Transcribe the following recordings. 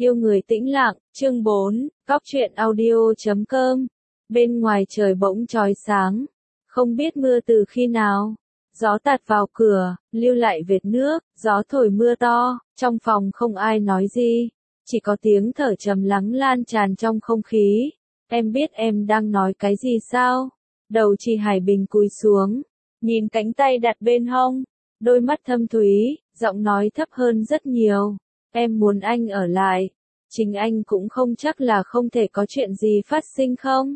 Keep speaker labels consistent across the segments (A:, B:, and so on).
A: Yêu người tĩnh lặng, chương 4, Cóc truyện audio.com. Bên ngoài trời bỗng chói sáng, không biết mưa từ khi nào. Gió tạt vào cửa, lưu lại vệt nước, gió thổi mưa to, trong phòng không ai nói gì. Chỉ có tiếng thở trầm lắng lan tràn trong không khí. Em biết em đang nói cái gì sao? Đầu chị Hải Bình cúi xuống, nhìn cánh tay đặt bên hông, đôi mắt thâm thúy, giọng nói thấp hơn rất nhiều. Em muốn anh ở lại. Chính anh cũng không chắc là không thể có chuyện gì phát sinh không?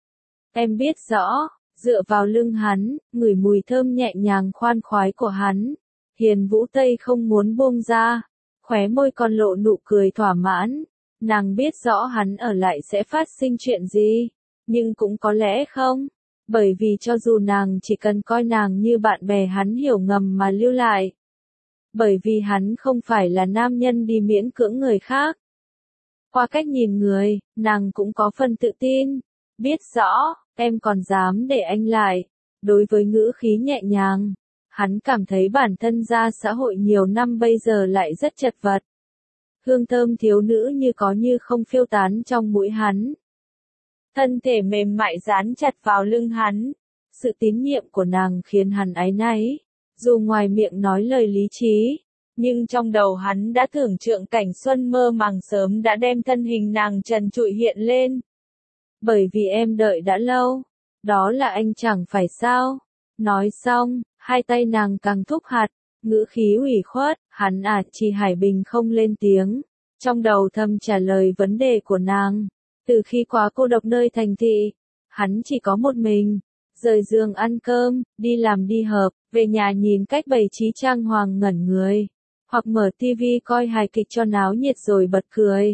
A: Em biết rõ, dựa vào lưng hắn, ngửi mùi thơm nhẹ nhàng khoan khoái của hắn. Hiền Vũ Tây không muốn buông ra, khóe môi còn lộ nụ cười thỏa mãn. Nàng biết rõ hắn ở lại sẽ phát sinh chuyện gì, nhưng cũng có lẽ không. Bởi vì cho dù nàng chỉ cần coi nàng như bạn bè hắn hiểu ngầm mà lưu lại. Bởi vì hắn không phải là nam nhân đi miễn cưỡng người khác. Qua cách nhìn người, nàng cũng có phần tự tin. Biết rõ, em còn dám để anh lại. Đối với ngữ khí nhẹ nhàng, hắn cảm thấy bản thân ra xã hội nhiều năm bây giờ lại rất chật vật. Hương thơm thiếu nữ như có như không phiêu tán trong mũi hắn. Thân thể mềm mại dán chặt vào lưng hắn. Sự tín nhiệm của nàng khiến hắn áy náy. Dù ngoài miệng nói lời lý trí, nhưng trong đầu hắn đã tưởng tượng cảnh xuân mơ màng sớm đã đem thân hình nàng trần trụi hiện lên. Bởi vì em đợi đã lâu, đó là anh chẳng phải sao? Nói xong, hai tay nàng càng thúc hạt, ngữ khí ủy khuất, hắn chị Hải Bình không lên tiếng, trong đầu thầm trả lời vấn đề của nàng. Từ khi quá cô độc nơi thành thị, hắn chỉ có một mình. Rời giường ăn cơm, đi làm đi học, về nhà nhìn cách bày trí trang hoàng ngẩn người. Hoặc mở tivi coi hài kịch cho náo nhiệt rồi bật cười.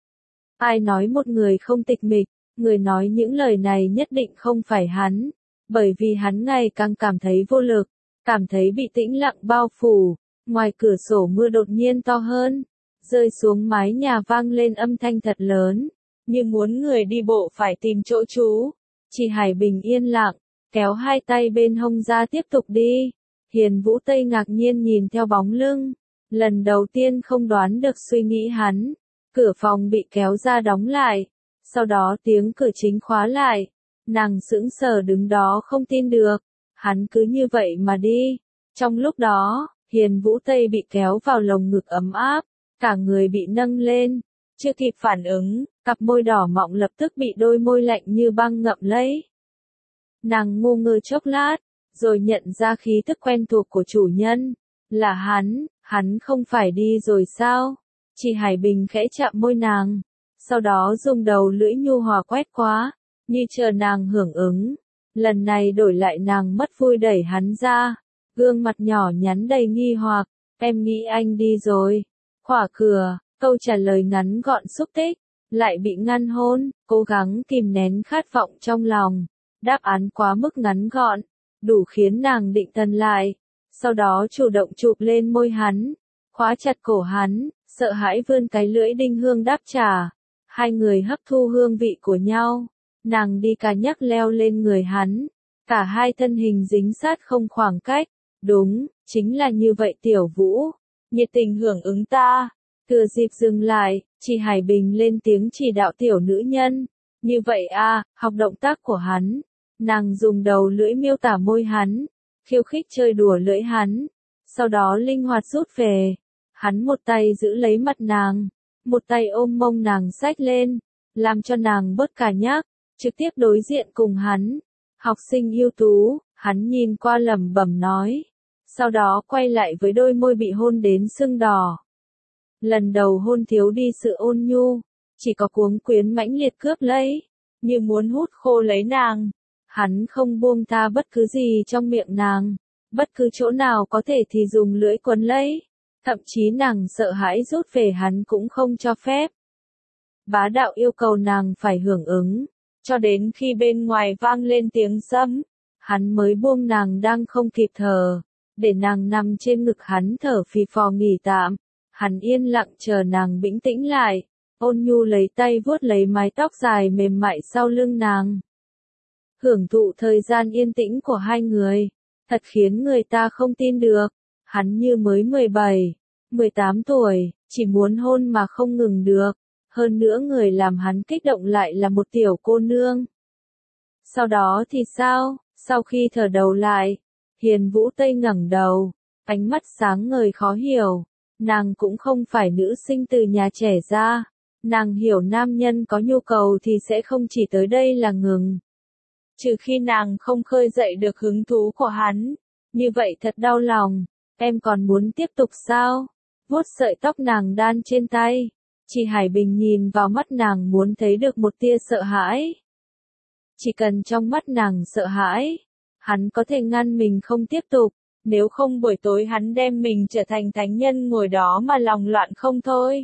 A: Ai nói một người không tịch mịch, người nói những lời này nhất định không phải hắn. Bởi vì hắn ngày càng cảm thấy vô lực, cảm thấy bị tĩnh lặng bao phủ. Ngoài cửa sổ mưa đột nhiên to hơn, rơi xuống mái nhà vang lên âm thanh thật lớn, như muốn người đi bộ phải tìm chỗ trú. Chị Hải Bình yên lặng, kéo hai tay bên hông ra tiếp tục đi. Hiền Vũ Tây ngạc nhiên nhìn theo bóng lưng. Lần đầu tiên không đoán được suy nghĩ hắn. Cửa phòng bị kéo ra đóng lại. Sau đó tiếng cửa chính khóa lại. Nàng sững sờ đứng đó không tin được. Hắn cứ như vậy mà đi. Trong lúc đó, Hiền Vũ Tây bị kéo vào lồng ngực ấm áp. Cả người bị nâng lên. Chưa kịp phản ứng, cặp môi đỏ mọng lập tức bị đôi môi lạnh như băng ngậm lấy. Nàng ngu ngơ chốc lát, rồi nhận ra khí thức quen thuộc của chủ nhân. Là hắn không phải đi rồi sao? Chị Hải Bình khẽ chạm môi nàng, sau đó dùng đầu lưỡi nhu hòa quét qua, như chờ nàng hưởng ứng. Lần này đổi lại nàng mất vui đẩy hắn ra, gương mặt nhỏ nhắn đầy nghi hoặc, em nghĩ anh đi rồi. Khỏa cửa, câu trả lời ngắn gọn xúc tích, lại bị ngăn hôn, cố gắng kìm nén khát vọng trong lòng. Đáp án quá mức ngắn gọn, đủ khiến nàng định thần lại. Sau đó chủ động chụp lên môi hắn, khóa chặt cổ hắn, sợ hãi vươn cái lưỡi đinh hương đáp trả. Hai người hấp thu hương vị của nhau, nàng đi cà nhắc leo lên người hắn. Cả hai thân hình dính sát không khoảng cách. Đúng, chính là như vậy Tiểu Vũ. Nhiệt tình hưởng ứng ta. Thừa dịp dừng lại, chị Hải Bình lên tiếng chỉ đạo tiểu nữ nhân. Như vậy học động tác của hắn. Nàng dùng đầu lưỡi miêu tả môi hắn, khiêu khích chơi đùa lưỡi hắn, sau đó linh hoạt rút về. Hắn một tay giữ lấy mặt nàng, một tay ôm mông nàng xách lên, làm cho nàng bớt cả nhác, trực tiếp đối diện cùng hắn. Học sinh ưu tú, hắn nhìn qua lẩm bẩm nói, sau đó quay lại với đôi môi bị hôn đến sưng đỏ. Lần đầu hôn thiếu đi sự ôn nhu, chỉ có cuống quyến mãnh liệt cướp lấy, như muốn hút khô lấy nàng. Hắn không buông tha bất cứ gì trong miệng nàng, bất cứ chỗ nào có thể thì dùng lưỡi quấn lấy, thậm chí nàng sợ hãi rút về hắn cũng không cho phép. Bá đạo yêu cầu nàng phải hưởng ứng, cho đến khi bên ngoài vang lên tiếng sấm, hắn mới buông nàng đang không kịp thở, để nàng nằm trên ngực hắn thở phì phò nghỉ tạm. Hắn yên lặng chờ nàng bĩnh tĩnh lại, ôn nhu lấy tay vuốt lấy mái tóc dài mềm mại sau lưng nàng. Hưởng thụ thời gian yên tĩnh của hai người, thật khiến người ta không tin được. Hắn như mới 17, 18 tuổi, chỉ muốn hôn mà không ngừng được. Hơn nữa người làm hắn kích động lại là một tiểu cô nương. Sau đó thì sao? Sau khi thở đầu lại, Hiền Vũ Tây ngẩng đầu, ánh mắt sáng ngời khó hiểu. Nàng cũng không phải nữ sinh từ nhà trẻ ra. Nàng hiểu nam nhân có nhu cầu thì sẽ không chỉ tới đây là ngừng. Trừ khi nàng không khơi dậy được hứng thú của hắn. Như vậy thật đau lòng. Em còn muốn tiếp tục sao? Vuốt sợi tóc nàng đan trên tay. Chị Hải Bình nhìn vào mắt nàng muốn thấy được một tia sợ hãi. Chỉ cần trong mắt nàng sợ hãi, hắn có thể ngăn mình không tiếp tục. Nếu không buổi tối hắn đem mình trở thành thánh nhân ngồi đó mà lòng loạn không thôi.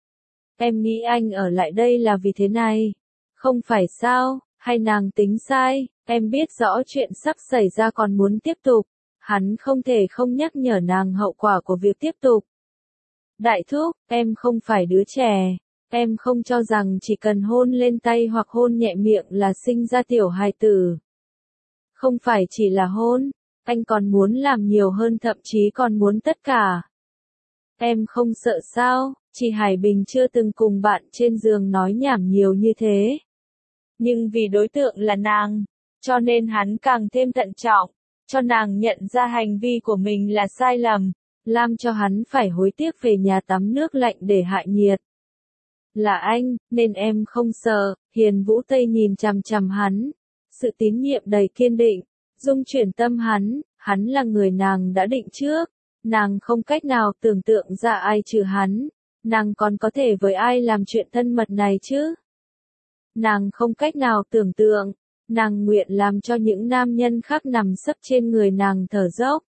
A: Em nghĩ anh ở lại đây là vì thế này. Không phải sao, hay nàng tính sai, em biết rõ chuyện sắp xảy ra còn muốn tiếp tục. Hắn không thể không nhắc nhở nàng hậu quả của việc tiếp tục. Đại thúc, em không phải đứa trẻ. Em không cho rằng chỉ cần hôn lên tay hoặc hôn nhẹ miệng là sinh ra tiểu hài tử. Không phải chỉ là hôn, anh còn muốn làm nhiều hơn, thậm chí còn muốn tất cả. Em không sợ sao? Chị Hải Bình chưa từng cùng bạn trên giường nói nhảm nhiều như thế. Nhưng vì đối tượng là nàng, cho nên hắn càng thêm thận trọng, cho nàng nhận ra hành vi của mình là sai lầm, làm cho hắn phải hối tiếc về nhà tắm nước lạnh để hạ nhiệt. Là anh, nên em không sợ. Hiền Vũ Tây nhìn chằm chằm hắn, sự tín nhiệm đầy kiên định, dung chuyển tâm hắn là người nàng đã định trước, nàng không cách nào tưởng tượng ra ai trừ hắn, nàng còn có thể với ai làm chuyện thân mật này chứ? Nàng không cách nào tưởng tượng, nàng nguyện làm cho những nam nhân khác nằm sấp trên người nàng thở dốc.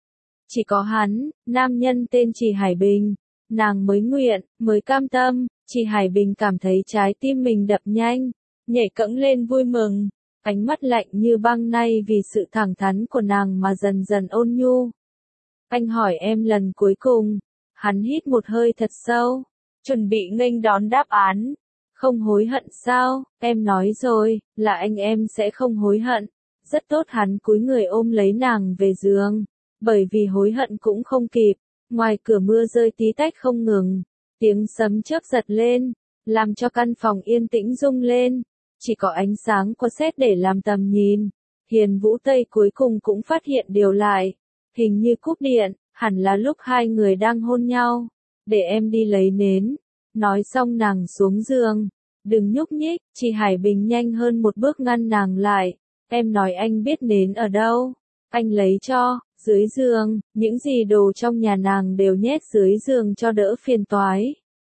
A: Chỉ có hắn, nam nhân tên Chị Hải Bình, nàng mới nguyện, mới cam tâm. Chị Hải Bình cảm thấy trái tim mình đập nhanh, nhảy cẫng lên vui mừng, ánh mắt lạnh như băng nay vì sự thẳng thắn của nàng mà dần dần ôn nhu. Anh hỏi em lần cuối cùng, hắn hít một hơi thật sâu, chuẩn bị nghênh đón đáp án. Không hối hận sao? Em nói rồi, là anh em sẽ không hối hận. Rất tốt, hắn cúi người ôm lấy nàng về giường, bởi vì hối hận cũng không kịp. Ngoài cửa mưa rơi tí tách không ngừng. Tiếng sấm chớp giật lên, làm cho căn phòng yên tĩnh rung lên, chỉ có ánh sáng của sét để làm tầm nhìn. Hiền Vũ Tây cuối cùng cũng phát hiện điều lại, hình như cúp điện, hẳn là lúc hai người đang hôn nhau. Để em đi lấy nến. Nói xong nàng xuống giường, đừng nhúc nhích. Chị Hải Bình nhanh hơn một bước ngăn nàng lại. Em nói anh biết nến ở đâu, anh lấy cho. Dưới giường, những gì đồ trong nhà nàng đều nhét dưới giường cho đỡ phiền toái.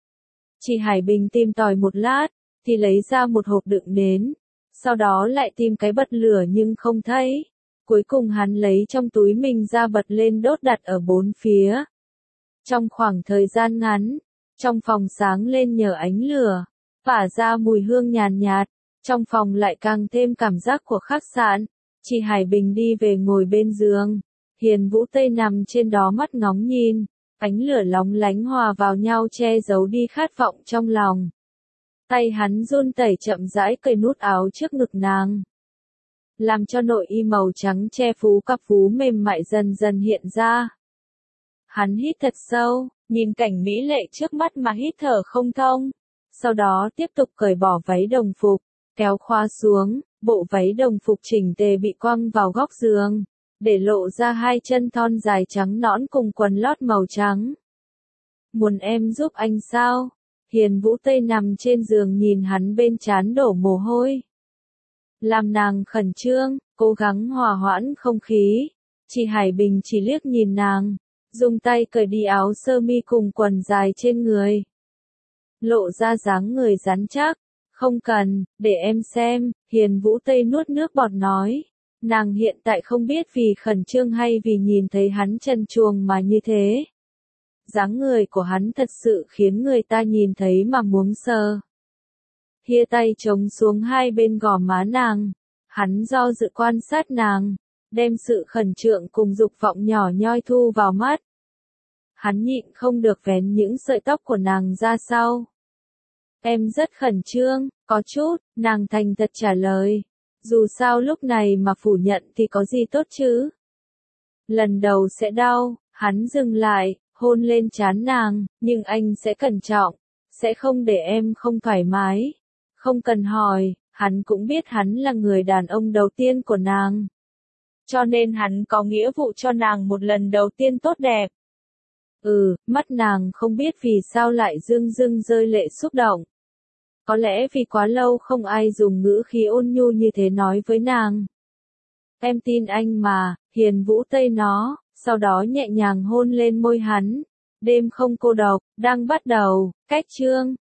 A: Chị Hải Bình tìm tòi một lát, thì lấy ra một hộp đựng nến. Sau đó lại tìm cái bật lửa nhưng không thấy. Cuối cùng hắn lấy trong túi mình ra bật lên đốt đặt ở bốn phía. Trong khoảng thời gian ngắn, trong phòng sáng lên nhờ ánh lửa, phả ra mùi hương nhàn nhạt, trong phòng lại càng thêm cảm giác của khách sạn. Chị Hải Bình đi về ngồi bên giường. Hiền Vũ Tây nằm trên đó mắt ngóng nhìn, ánh lửa lóng lánh hòa vào nhau che giấu đi khát vọng trong lòng. Tay hắn run rẩy chậm rãi cởi nút áo trước ngực nàng, làm cho nội y màu trắng che phủ cặp vú mềm mại dần dần hiện ra. Hắn hít thật sâu, nhìn cảnh mỹ lệ trước mắt mà hít thở không thông. Sau đó tiếp tục cởi bỏ váy đồng phục, kéo khóa xuống, bộ váy đồng phục chỉnh tề bị quăng vào góc giường, để lộ ra hai chân thon dài trắng nõn cùng quần lót màu trắng. Muốn em giúp anh sao? Hiền Vũ Tây nằm trên giường nhìn hắn bên trán đổ mồ hôi. Làm nàng khẩn trương, cố gắng hòa hoãn không khí. Chị Hải Bình chỉ liếc nhìn nàng, dùng tay cởi đi áo sơ mi cùng quần dài trên người. Lộ ra dáng người rắn chắc. Không cần, để em xem. Hiền Vũ Tây nuốt nước bọt nói. Nàng hiện tại không biết vì khẩn trương hay vì nhìn thấy hắn trần truồng mà như thế. Dáng người của hắn thật sự khiến người ta nhìn thấy mà muốn sờ. Hia tay chống xuống hai bên gò má nàng. Hắn do dự quan sát nàng, đem sự khẩn trương cùng dục vọng nhỏ nhoi thu vào mắt. Hắn nhịn không được vén những sợi tóc của nàng ra sau. Em rất khẩn trương, có chút, nàng thành thật trả lời. Dù sao lúc này mà phủ nhận thì có gì tốt chứ? Lần đầu sẽ đau. Hắn dừng lại, hôn lên trán nàng, nhưng anh sẽ cẩn trọng, sẽ không để em không thoải mái. Không cần hỏi, hắn cũng biết hắn là người đàn ông đầu tiên của nàng. Cho nên hắn có nghĩa vụ cho nàng một lần đầu tiên tốt đẹp. Mắt nàng không biết vì sao lại rưng rưng rơi lệ xúc động. Có lẽ vì quá lâu không ai dùng ngữ khí ôn nhu như thế nói với nàng. Em tin anh mà, Hiền Vũ Tây nó, sau đó nhẹ nhàng hôn lên môi hắn. Đêm không cô độc, đang bắt đầu, cách chương.